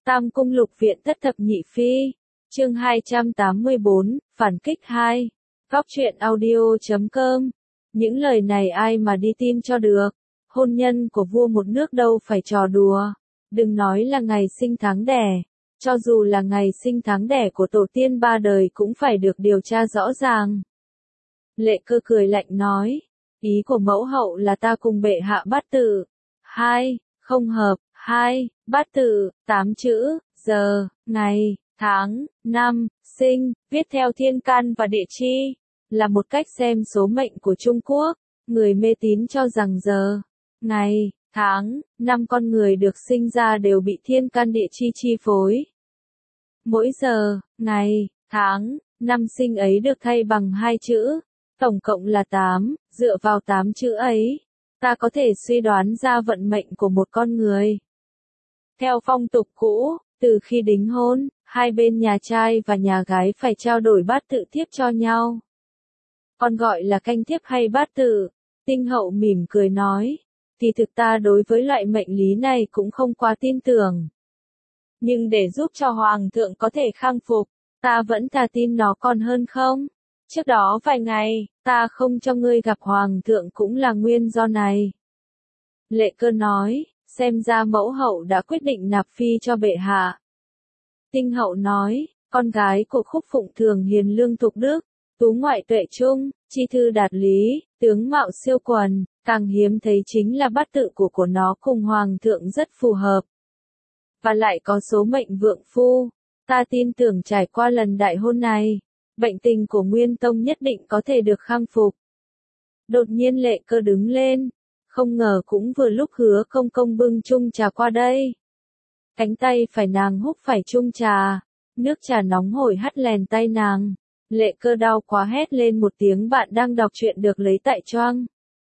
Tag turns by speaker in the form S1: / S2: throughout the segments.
S1: Tam Cung Lục Viện Thất Thập Nhị Phi, chương 284, Phản Kích 2, Góc truyện audio.com. Những lời này ai mà đi tin cho được, hôn nhân của vua một nước đâu phải trò đùa, đừng nói là ngày sinh tháng đẻ, cho dù là ngày sinh tháng đẻ của tổ tiên ba đời cũng phải được điều tra rõ ràng. Lệ Cơ cười lạnh nói, ý của mẫu hậu là ta cùng bệ hạ bát tự, không hợp, bát tự, 8 chữ, giờ, ngày, tháng, năm, sinh, viết theo thiên can và địa chi, là một cách xem số mệnh của Trung Quốc. Người mê tín cho rằng giờ, ngày, tháng, năm con người được sinh ra đều bị thiên can địa chi chi phối. Mỗi giờ, ngày, tháng, năm sinh ấy được thay bằng 2 chữ, tổng cộng là 8, dựa vào 8 chữ ấy, ta có thể suy đoán ra vận mệnh của một con người. Theo phong tục cũ, từ khi đính hôn, hai bên nhà trai và nhà gái phải trao đổi bát tự thiếp cho nhau. Còn gọi là canh thiếp hay bát tự. Tinh hậu mỉm cười nói, thì thực ta đối với loại mệnh lý này cũng không quá tin tưởng. Nhưng để giúp cho hoàng thượng có thể khang phục, ta vẫn thà tin nó còn hơn không. Trước đó vài ngày, ta không cho ngươi gặp hoàng thượng cũng là nguyên do này. Lệ Cơ nói, xem ra mẫu hậu đã quyết định nạp phi cho bệ hạ. Tinh hậu nói, con gái của Khúc Phụng thường hiền lương thục đức, tú ngoại tuệ trung, chi thư đạt lý, tướng mạo siêu quần, càng hiếm thấy chính là bát tự của nó cùng hoàng thượng rất phù hợp. Và lại có số mệnh vượng phu, ta tin tưởng trải qua lần đại hôn này, bệnh tình của Nguyên Tông nhất định có thể được khang phục. Đột nhiên Lệ Cơ đứng lên, không ngờ cũng vừa lúc Hứa Công Công bưng chung trà qua đây. Cánh tay phải nàng húc phải chung trà, nước trà nóng hổi hắt lèn tay nàng. Lệ Cơ đau quá hét lên một tiếng, bạn đang đọc truyện được lấy tại choang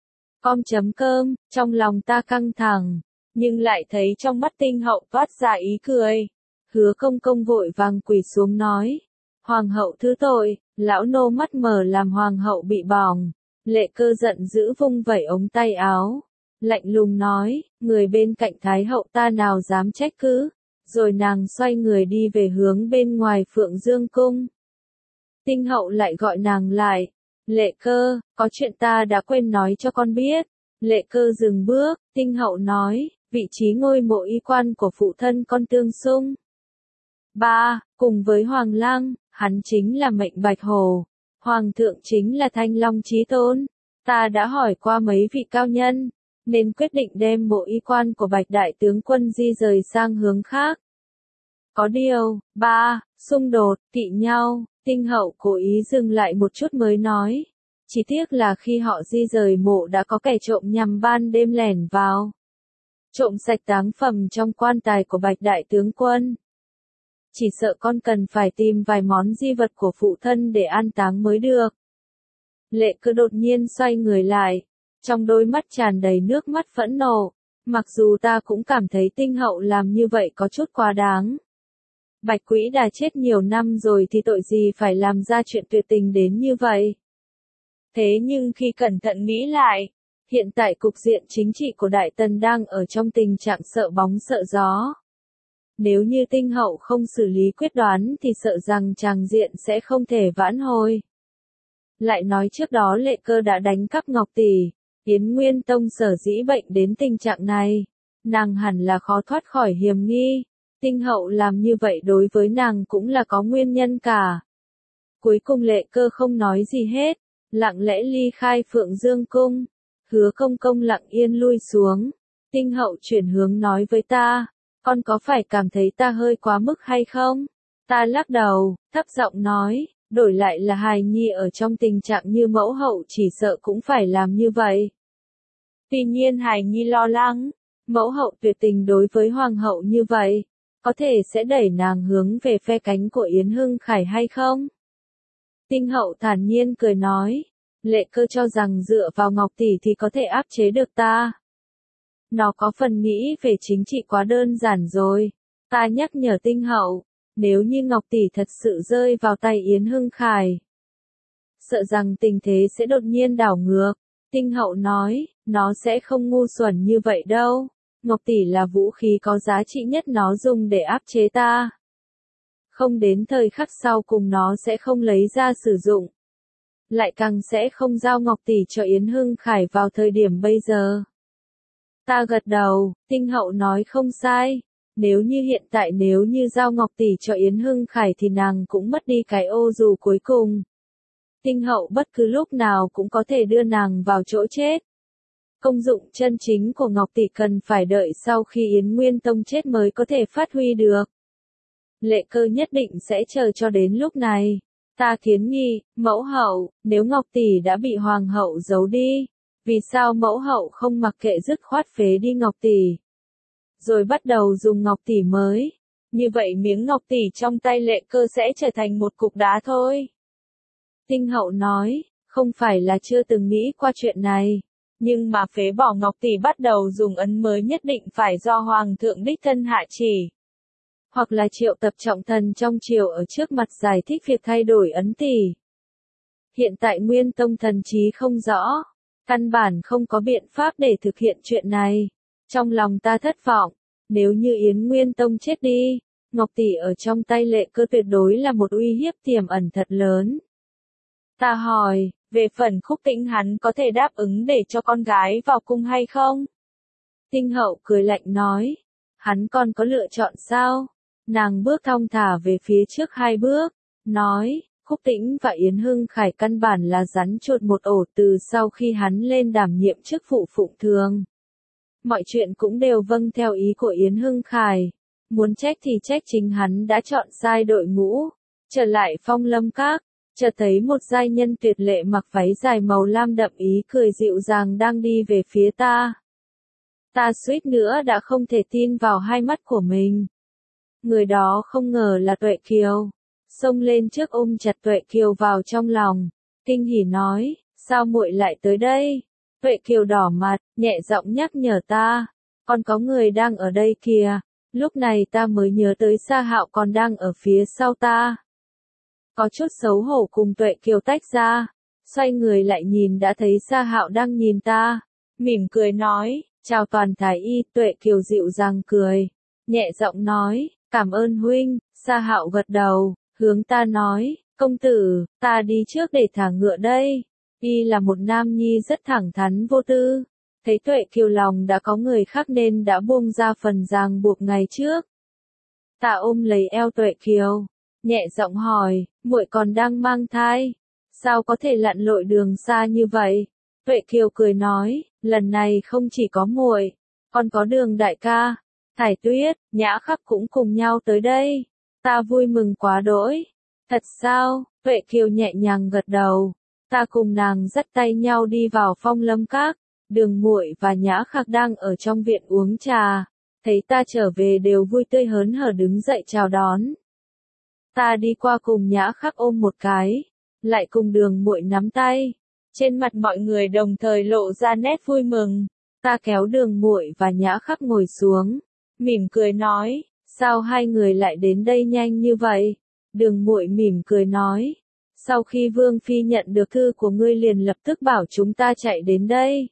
S1: com.com, trong lòng ta căng thẳng, nhưng lại thấy trong mắt Tinh hậu toát ra ý cười. Hứa Công Công vội vàng quỳ xuống nói, hoàng hậu thứ tội, lão nô mắt mờ làm hoàng hậu bị bỏng. Lệ Cơ giận dữ vung vẩy ống tay áo, lạnh lùng nói, người bên cạnh thái hậu ta nào dám trách cứ. Rồi nàng xoay người đi về hướng bên ngoài Phượng Dương cung. Tinh hậu lại gọi nàng lại, Lệ Cơ, có chuyện ta đã quên nói cho con biết. Lệ Cơ dừng bước, Tinh hậu nói, vị trí ngôi mộ y quan của phụ thân con Tương Xung. Cùng với Hoàng Lang, hắn chính là mệnh Bạch Hổ, Hoàng thượng chính là Thanh Long Chí Tôn. Ta đã hỏi qua mấy vị cao nhân, nên quyết định đem mộ y quan của Bạch Đại Tướng Quân di rời sang hướng khác. Có điều, xung đột, kỵ nhau. Tinh hậu cố ý dừng lại một chút mới nói, chỉ tiếc là khi họ di rời mộ đã có kẻ trộm nhằm ban đêm lẻn vào, trộm sạch táng phẩm trong quan tài của Bạch Đại Tướng Quân. Chỉ sợ con cần phải tìm vài món di vật của phụ thân để an táng mới được. Lệ Cơ đột nhiên xoay người lại, trong đôi mắt tràn đầy nước mắt phẫn nộ, mặc dù ta cũng cảm thấy Tinh hậu làm như vậy có chút quá đáng. Bạch Quỹ đã chết nhiều năm rồi thì tội gì phải làm ra chuyện tuyệt tình đến như vậy. Thế nhưng khi cẩn thận nghĩ lại, hiện tại cục diện chính trị của Đại Tần đang ở trong tình trạng sợ bóng sợ gió. Nếu như Tinh hậu không xử lý quyết đoán thì sợ rằng tràng diện sẽ không thể vãn hồi. Lại nói trước đó Lệ Cơ đã đánh cắp Ngọc Tỷ, Yến Nguyên Tông sở dĩ bệnh đến tình trạng này, nàng hẳn là khó thoát khỏi hiểm nghi. Tinh hậu làm như vậy đối với nàng cũng là có nguyên nhân cả. Cuối cùng Lệ Cơ không nói gì hết, lặng lẽ ly khai Phượng Dương cung. Hứa Công Công lặng yên lui xuống. Tinh hậu chuyển hướng nói với ta, con có phải cảm thấy ta hơi quá mức hay không? Ta lắc đầu, thấp giọng nói, đổi lại là hài nhi ở trong tình trạng như mẫu hậu chỉ sợ cũng phải làm như vậy. Tuy nhiên hài nhi lo lắng, mẫu hậu tuyệt tình đối với hoàng hậu như vậy, có thể sẽ đẩy nàng hướng về phe cánh của Yến Hưng Khải hay không? Tinh hậu thản nhiên cười nói, Lệ Cơ cho rằng dựa vào Ngọc Tỷ thì có thể áp chế được ta. Nó có phần nghĩ về chính trị quá đơn giản rồi. Ta nhắc nhở Tinh hậu, nếu như Ngọc Tỷ thật sự rơi vào tay Yến Hưng Khải, sợ rằng tình thế sẽ đột nhiên đảo ngược. Tinh hậu nói, nó sẽ không ngu xuẩn như vậy đâu. Ngọc tỷ là vũ khí có giá trị nhất, nó dùng để áp chế ta. Không đến thời khắc sau cùng nó sẽ không lấy ra sử dụng. Lại càng sẽ không giao Ngọc tỷ cho Yến Hưng Khải vào thời điểm bây giờ. Ta gật đầu, Tinh Hậu nói không sai. Nếu như hiện tại nếu như giao Ngọc tỷ cho Yến Hưng Khải thì nàng cũng mất đi cái ô dù cuối cùng. Tinh Hậu bất cứ lúc nào cũng có thể đưa nàng vào chỗ chết. Công dụng chân chính của Ngọc tỷ cần phải đợi sau khi Yến Nguyên Tông chết mới có thể phát huy được. Lệ Cơ nhất định sẽ chờ cho đến lúc này. Ta kiến nghị, mẫu hậu, nếu Ngọc tỷ đã bị hoàng hậu giấu đi, vì sao mẫu hậu không mặc kệ dứt khoát phế đi Ngọc tỷ, rồi bắt đầu dùng Ngọc tỷ mới? Như vậy miếng Ngọc tỷ trong tay Lệ Cơ sẽ trở thành một cục đá thôi. Tinh Hậu nói, không phải là chưa từng nghĩ qua chuyện này, nhưng mà phế bỏ Ngọc tỷ bắt đầu dùng ấn mới nhất định phải do Hoàng thượng đích thân hạ chỉ. Hoặc là triệu tập trọng thần trong triều ở trước mặt giải thích việc thay đổi ấn tỷ. Hiện tại Nguyên Tông thần trí không rõ, căn bản không có biện pháp để thực hiện chuyện này. Trong lòng ta thất vọng, nếu như Yến Nguyên Tông chết đi, Ngọc tỷ ở trong tay Lệ Cơ tuyệt đối là một uy hiếp tiềm ẩn thật lớn. Ta hỏi, về phần Khúc Tĩnh hắn có thể đáp ứng để cho con gái vào cung hay không? Tinh Hậu cười lạnh nói, hắn còn có lựa chọn sao? Nàng bước thong thả về phía trước 2 bước, nói, Khúc Tĩnh và Yến Hưng Khải căn bản là rắn chuột một ổ từ sau khi hắn lên đảm nhiệm chức vụ phụng thường. Mọi chuyện cũng đều vâng theo ý của Yến Hưng Khải. Muốn trách thì trách chính hắn đã chọn sai đội ngũ. Trở lại Phong Lâm Các, chợt thấy một giai nhân tuyệt lệ mặc váy dài màu lam đậm ý cười dịu dàng đang đi về phía ta. Ta suýt nữa đã không thể tin vào hai mắt của mình. Người đó không ngờ là Tuệ Kiều. Xông lên trước ôm chặt Tuệ Kiều vào trong lòng. Kinh hỉ nói, sao muội lại tới đây? Tuệ Kiều đỏ mặt, nhẹ giọng nhắc nhở ta, còn có người đang ở đây kìa. Lúc này ta mới nhớ tới Sa Hạo còn đang ở phía sau ta. Có chút xấu hổ cùng Tuệ Kiều tách ra, xoay người lại nhìn đã thấy Sa Hạo đang nhìn ta, mỉm cười nói, chào Toàn Thái Y. Tuệ Kiều dịu dàng cười, nhẹ giọng nói, cảm ơn huynh. Sa Hạo gật đầu, hướng ta nói, công tử, ta đi trước để thả ngựa đây. Y là một nam nhi rất thẳng thắn vô tư. Thấy Tuệ Kiều lòng đã có người khác nên đã buông ra phần ràng buộc ngày trước. Ta ôm lấy eo Tuệ Kiều, nhẹ giọng hỏi, muội còn đang mang thai, sao có thể lặn lội đường xa như vậy? Tuệ Kiều cười nói, lần này không chỉ có muội, còn có Đường đại ca, Thải Tuyết, Nhã Khắc cũng cùng nhau tới đây. Ta vui mừng quá đỗi. Thật sao? Tuệ Kiều nhẹ nhàng gật đầu. Ta cùng nàng dắt tay nhau đi vào Phong Lâm Các. Đường muội và Nhã Khắc đang ở trong viện uống trà. Thấy ta trở về đều vui tươi hớn hở đứng dậy chào đón. Ta đi qua cùng Nhã Khắc ôm một cái, lại cùng Đường muội nắm tay. Trên mặt mọi người đồng thời lộ ra nét vui mừng. Ta kéo Đường muội và Nhã Khắc ngồi xuống, mỉm cười nói, sao hai người lại đến đây nhanh như vậy? Đường muội mỉm cười nói, sau khi Vương Phi nhận được thư của ngươi liền lập tức bảo chúng ta chạy đến đây.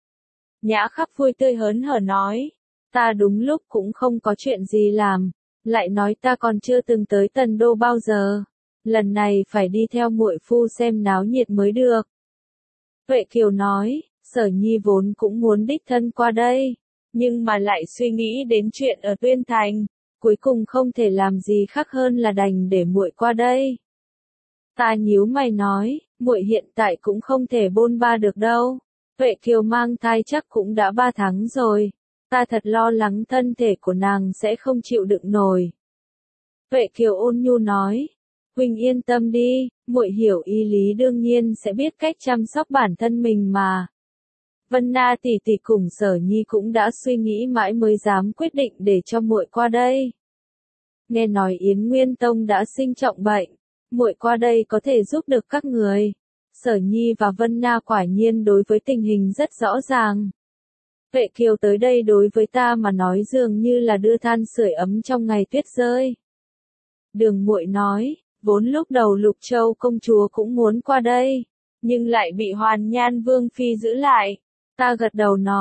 S1: Nhã Khắc vui tươi hớn hở nói, ta đúng lúc cũng không có chuyện gì làm, lại nói ta còn chưa từng tới Tần Đô bao giờ, lần này phải đi theo muội phu xem náo nhiệt mới được. Tuệ Kiều nói, Sở Nhi vốn cũng muốn đích thân qua đây, nhưng mà lại suy nghĩ đến chuyện ở Tuyên Thành, cuối cùng không thể làm gì khác hơn là đành để muội qua đây. Ta nhíu mày nói, muội hiện tại cũng không thể bôn ba được đâu. Tuệ Kiều mang thai chắc cũng đã 3 tháng rồi. Ta thật lo lắng thân thể của nàng sẽ không chịu đựng nổi. Tuệ Kiều ôn nhu nói, huynh yên tâm đi, muội hiểu y lý đương nhiên sẽ biết cách chăm sóc bản thân mình mà. Vân Na tỷ tỷ cùng Sở Nhi cũng đã suy nghĩ mãi mới dám quyết định để cho muội qua đây. Nghe nói Yến Nguyên Tông đã sinh trọng bệnh, muội qua đây có thể giúp được các người. Sở Nhi và Vân Na quả nhiên đối với tình hình rất rõ ràng. Tuệ Kiều tới đây đối với ta mà nói dường như là đưa than sưởi ấm trong ngày tuyết rơi. Đường muội nói, vốn lúc đầu Lục Châu công chúa cũng muốn qua đây, nhưng lại bị Hoàn Nhan Vương Phi giữ lại. Ta gật đầu nói,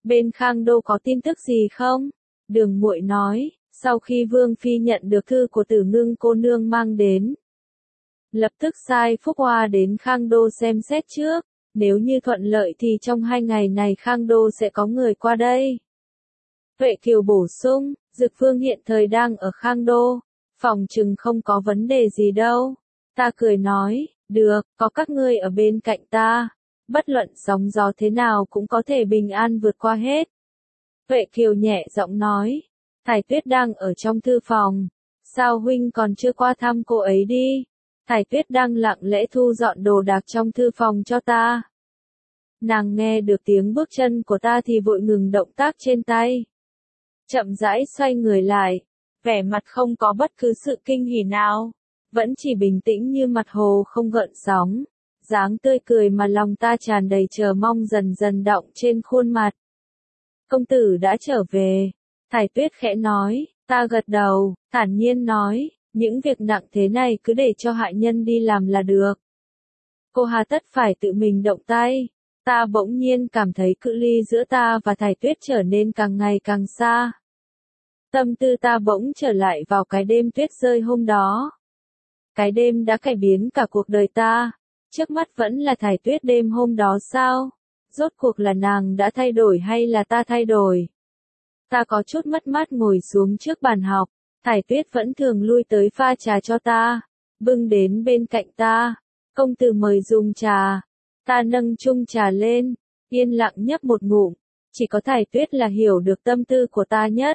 S1: bên Khang Đô có tin tức gì không? Đường Muội nói, sau khi Vương Phi nhận được thư của Tử Ngưng cô nương mang đến, lập tức sai Phúc Hoa đến Khang Đô xem xét trước, nếu như thuận lợi thì trong 2 ngày này Khang Đô sẽ có người qua đây. Tuệ Kiều bổ sung, Dực Vương hiện thời đang ở Khang Đô, phòng chừng không có vấn đề gì đâu. Ta cười nói, được, có các ngươi ở bên cạnh ta, bất luận sóng gió thế nào cũng có thể bình an vượt qua hết. Tuệ Kiều nhẹ giọng nói, Thải Tuyết đang ở trong thư phòng, sao huynh còn chưa qua thăm cô ấy đi? Thải Tuyết đang lặng lẽ thu dọn đồ đạc trong thư phòng cho ta. Nàng nghe được tiếng bước chân của ta thì vội ngừng động tác trên tay. Chậm rãi xoay người lại, vẻ mặt không có bất cứ sự kinh hỉ nào, vẫn chỉ bình tĩnh như mặt hồ không gợn sóng, dáng tươi cười mà lòng ta tràn đầy chờ mong dần dần đọng trên khuôn mặt. Công tử đã trở về, Thải Tuyết khẽ nói, ta gật đầu, thản nhiên nói, những việc nặng thế này cứ để cho hạ nhân đi làm là được. Cô hà tất phải tự mình động tay. Ta bỗng nhiên cảm thấy cự ly giữa ta và Thải Tuyết trở nên càng ngày càng xa. Tâm tư ta bỗng trở lại vào cái đêm tuyết rơi hôm đó. Cái đêm đã cải biến cả cuộc đời ta. Trước mắt vẫn là Thải Tuyết đêm hôm đó sao? Rốt cuộc là nàng đã thay đổi hay là ta thay đổi? Ta có chút mất mát ngồi xuống trước bàn học. Thải Tuyết vẫn thường lui tới pha trà cho ta, bưng đến bên cạnh ta. Công tử mời dùng trà. Ta nâng chung trà lên, yên lặng nhấp một ngụm. Chỉ có Thải Tuyết là hiểu được tâm tư của ta nhất.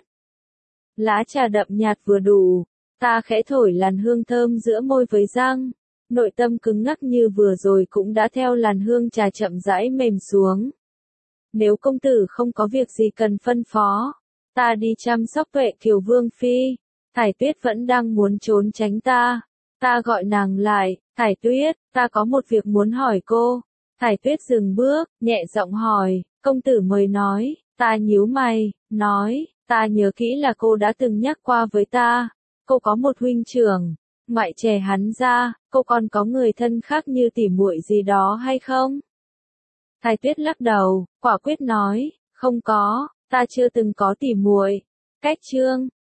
S1: Lá trà đậm nhạt vừa đủ, ta khẽ thổi làn hương thơm giữa môi với răng. Nội tâm cứng ngắc như vừa rồi cũng đã theo làn hương trà chậm rãi mềm xuống. Nếu công tử không có việc gì cần phân phó, ta đi chăm sóc Tuệ Kiều Vương Phi. Thải Tuyết vẫn đang muốn trốn tránh ta. Ta gọi nàng lại, Thải Tuyết, ta có một việc muốn hỏi cô. Thải Tuyết dừng bước, nhẹ giọng hỏi, công tử mời nói. Ta nhíu mày, nói, ta nhớ kỹ là cô đã từng nhắc qua với ta. Cô có một huynh trưởng, ngoại trừ hắn ra, cô còn có người thân khác như tỉ muội gì đó hay không? Thải Tuyết lắc đầu, quả quyết nói, không có, ta chưa từng có tỉ muội. Cách chương